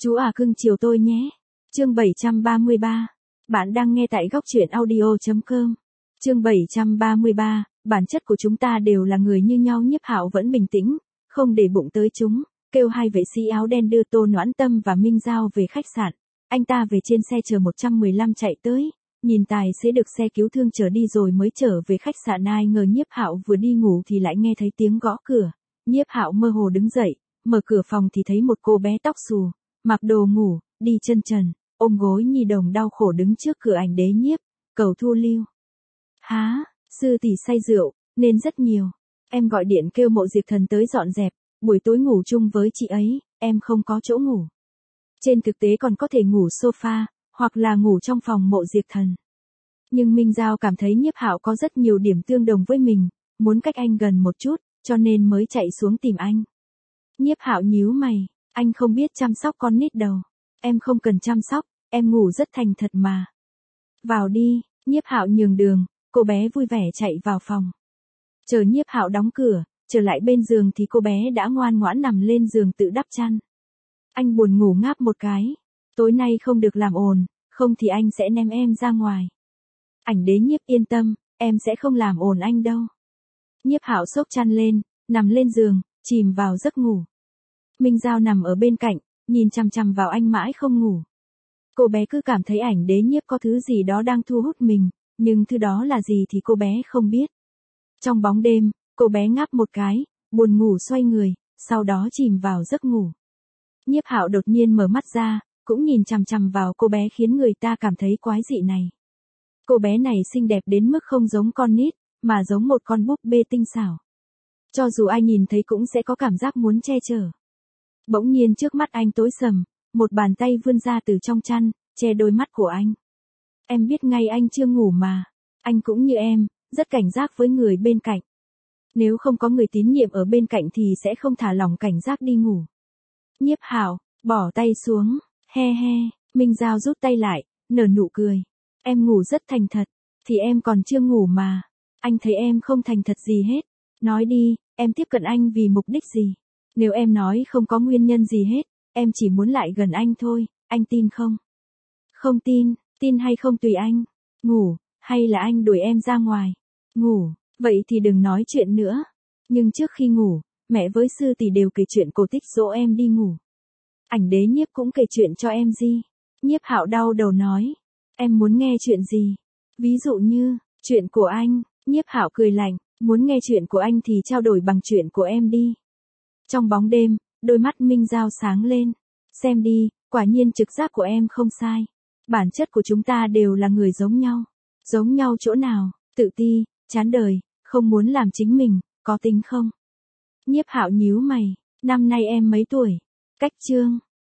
Chú à cưng chiều tôi nhé. Chương 733. Bạn đang nghe tại góc truyện audio.com. Chương 733. Bản chất của chúng ta đều là người như nhau. Nhiếp Hạo vẫn bình tĩnh, không để bụng tới chúng, kêu hai vệ sĩ áo đen đưa Tô Noãn Tâm và Minh Giao về khách sạn. Anh ta về trên xe chờ 115 chạy tới, nhìn tài xế được xe cứu thương chở đi rồi mới trở về khách sạn. Ai ngờ Nhiếp Hạo vừa đi ngủ thì lại nghe thấy tiếng gõ cửa. Nhiếp Hạo mơ hồ đứng dậy, mở cửa phòng thì thấy một cô bé tóc xù, mặc đồ ngủ, đi chân trần, ôm gối nhi đồng đau khổ đứng trước cửa. Ảnh Đế Nhiếp, cầu thu lưu. Há, sư tỷ say rượu, nên rất nhiều. Em gọi điện kêu Mộ Diệp Thần tới dọn dẹp, buổi tối ngủ chung với chị ấy, em không có chỗ ngủ. Trên thực tế còn có thể ngủ sofa, hoặc là ngủ trong phòng Mộ Diệp Thần. Nhưng Minh Giao cảm thấy Nhiếp Hạo có rất nhiều điểm tương đồng với mình, muốn cách anh gần một chút, cho nên mới chạy xuống tìm anh. Nhiếp Hạo nhíu mày, anh không biết chăm sóc con nít đâu. Em không cần chăm sóc, em ngủ rất thành thật mà. Vào đi, Nhiếp Hạo nhường đường, cô bé vui vẻ chạy vào phòng. Chờ Nhiếp Hạo đóng cửa, trở lại bên giường thì cô bé đã ngoan ngoãn nằm lên giường tự đắp chăn. Anh buồn ngủ ngáp một cái. Tối nay không được làm ồn, không thì anh sẽ ném em ra ngoài. Ảnh Đế Nhiếp yên tâm, em sẽ không làm ồn anh đâu. Nhiếp Hạo xốc chăn lên, nằm lên giường, chìm vào giấc ngủ. Minh Giao nằm ở bên cạnh, nhìn chằm chằm vào anh mãi không ngủ. Cô bé cứ cảm thấy Ảnh Đế Nhiếp có thứ gì đó đang thu hút mình, nhưng thứ đó là gì thì cô bé không biết. Trong bóng đêm, cô bé ngáp một cái, buồn ngủ xoay người, sau đó chìm vào giấc ngủ. Nhiếp Hạo đột nhiên mở mắt ra, cũng nhìn chằm chằm vào cô bé khiến người ta cảm thấy quái dị này. Cô bé này xinh đẹp đến mức không giống con nít, mà giống một con búp bê tinh xảo. Cho dù ai nhìn thấy cũng sẽ có cảm giác muốn che chở. Bỗng nhiên trước mắt anh tối sầm, một bàn tay vươn ra từ trong chăn, che đôi mắt của anh. Em biết ngay anh chưa ngủ mà. Anh cũng như em, rất cảnh giác với người bên cạnh. Nếu không có người tín nhiệm ở bên cạnh thì sẽ không thả lỏng cảnh giác đi ngủ. Nhiếp Hạo, bỏ tay xuống, he he, Minh Giao rút tay lại, nở nụ cười. Em ngủ rất thành thật, thì em còn chưa ngủ mà. Anh thấy em không thành thật gì hết. Nói đi, em tiếp cận anh vì mục đích gì? Nếu em nói không có nguyên nhân gì hết, em chỉ muốn lại gần anh thôi, anh tin không? Không tin, tin hay không tùy anh. Ngủ, hay là anh đuổi em ra ngoài? Ngủ, vậy thì đừng nói chuyện nữa. Nhưng trước khi ngủ, mẹ với sư tỷ đều kể chuyện cổ tích dỗ em đi ngủ. Ảnh Đế Nhiếp cũng kể chuyện cho em gì. Nhiếp Hạo đau đầu nói, em muốn nghe chuyện gì? Ví dụ như, chuyện của anh. Nhiếp Hạo cười lạnh, muốn nghe chuyện của anh thì trao đổi bằng chuyện của em đi. Trong bóng đêm, đôi mắt Minh Giao sáng lên. Xem đi, quả nhiên trực giác của em không sai. Bản chất của chúng ta đều là người giống nhau. Giống nhau chỗ nào? Tự ti, chán đời, không muốn làm chính mình, có tính không? Nhiếp Hạo nhíu mày, năm nay em mấy tuổi? Cách chương.